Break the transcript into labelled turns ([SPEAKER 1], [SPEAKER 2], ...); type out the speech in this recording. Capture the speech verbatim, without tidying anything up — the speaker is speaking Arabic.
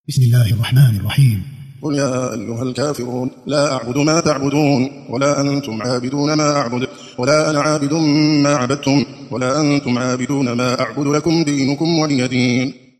[SPEAKER 1] بسم الله الرحمن الرحيم.
[SPEAKER 2] قل يا أيها الكافرون لا أعبد ما تعبدون ولا أنتم عابدون ما أعبد ولا أنا عابد ما عبدتم ولا أنتم عابدون ما أعبد لكم دينكم ولي دين.